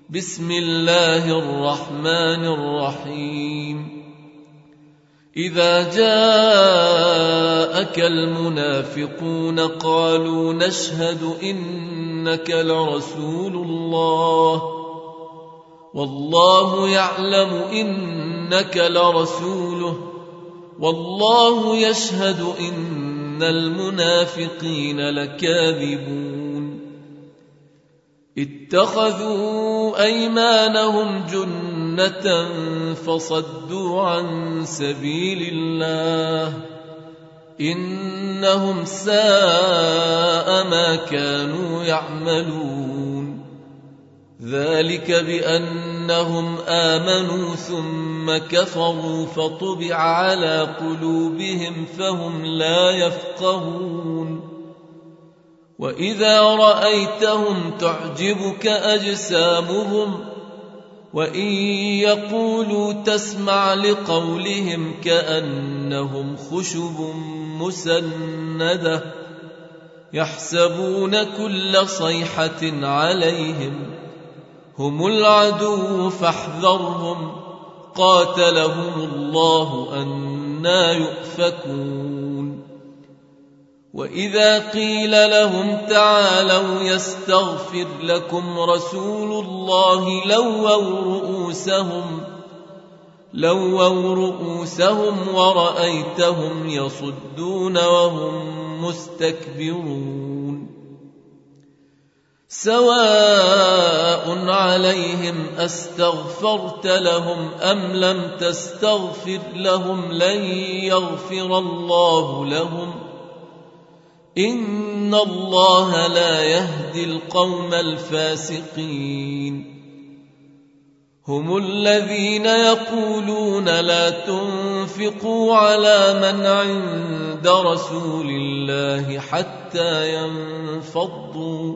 بسم الله الرحمن الرحيم. إذا جاءك المنافقون قالوا نشهد إنك لرسول الله والله يعلم إنك لرسوله والله يشهد إن المنافقين لكاذبون. اتخذوا أيمانهم جنة فصدوا عن سبيل الله إنهم ساء ما كانوا يعملون. ذلك بأنهم آمنوا ثم كفروا فطبع على قلوبهم فهم لا يفقهون. وإذا رأيتهم تعجبك أجسامهم وإن يقولوا تسمع لقولهم كأنهم خشب مسندة يحسبون كل صيحة عليهم هم العدو فاحذرهم قاتلهم الله أنى يؤفكون. وإذا قيل لهم تعالوا يستغفر لكم رسول الله لووا رؤوسهم ورأيتهم يصدون وهم مستكبرون. سواء عليهم أستغفرت لهم أم لم تستغفر لهم لن يغفر الله لهم إن الله لا يهدي القوم الفاسقين. هم الذين يقولون لا تنفقوا على من عند رسول الله حتى ينفضوا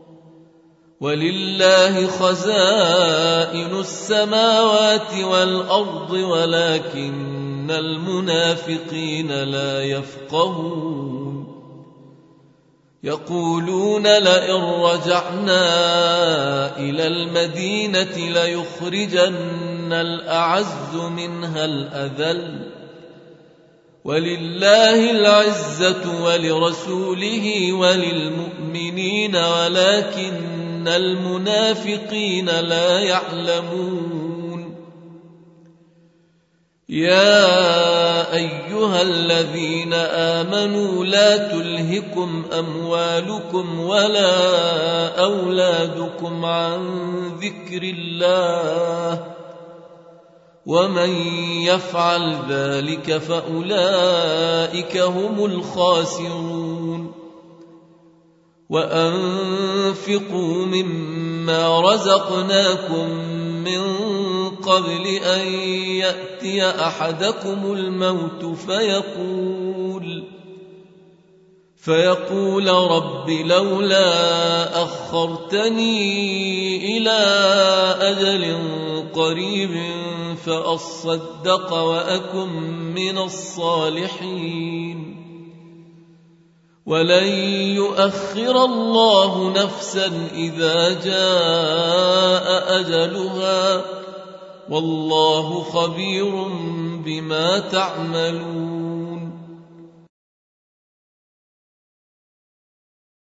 ولله خزائن السماوات والأرض ولكن المنافقين لا يفقهون. يقولون لئن رجعنا إلى المدينة ليخرجن الأعز منها الأذل ولله العزة ولرسوله وللمؤمنين ولكن المنافقين لا يعلمون. يا أيها الذين آمنوا لا تلهكم أموالكم ولا أولادكم عن ذكر الله ومن يفعل ذلك فأولئك هم الخاسرون. وأنفقوا مما رزقناكم من قبل أن يأتي أحدكم الموت فيقول رب لولا أخرتني إلى أجل قريب فأصدق وأكن من الصالحين ولن يؤخر الله نفسا إذا جاء أجلها والله خبير بما تعملون.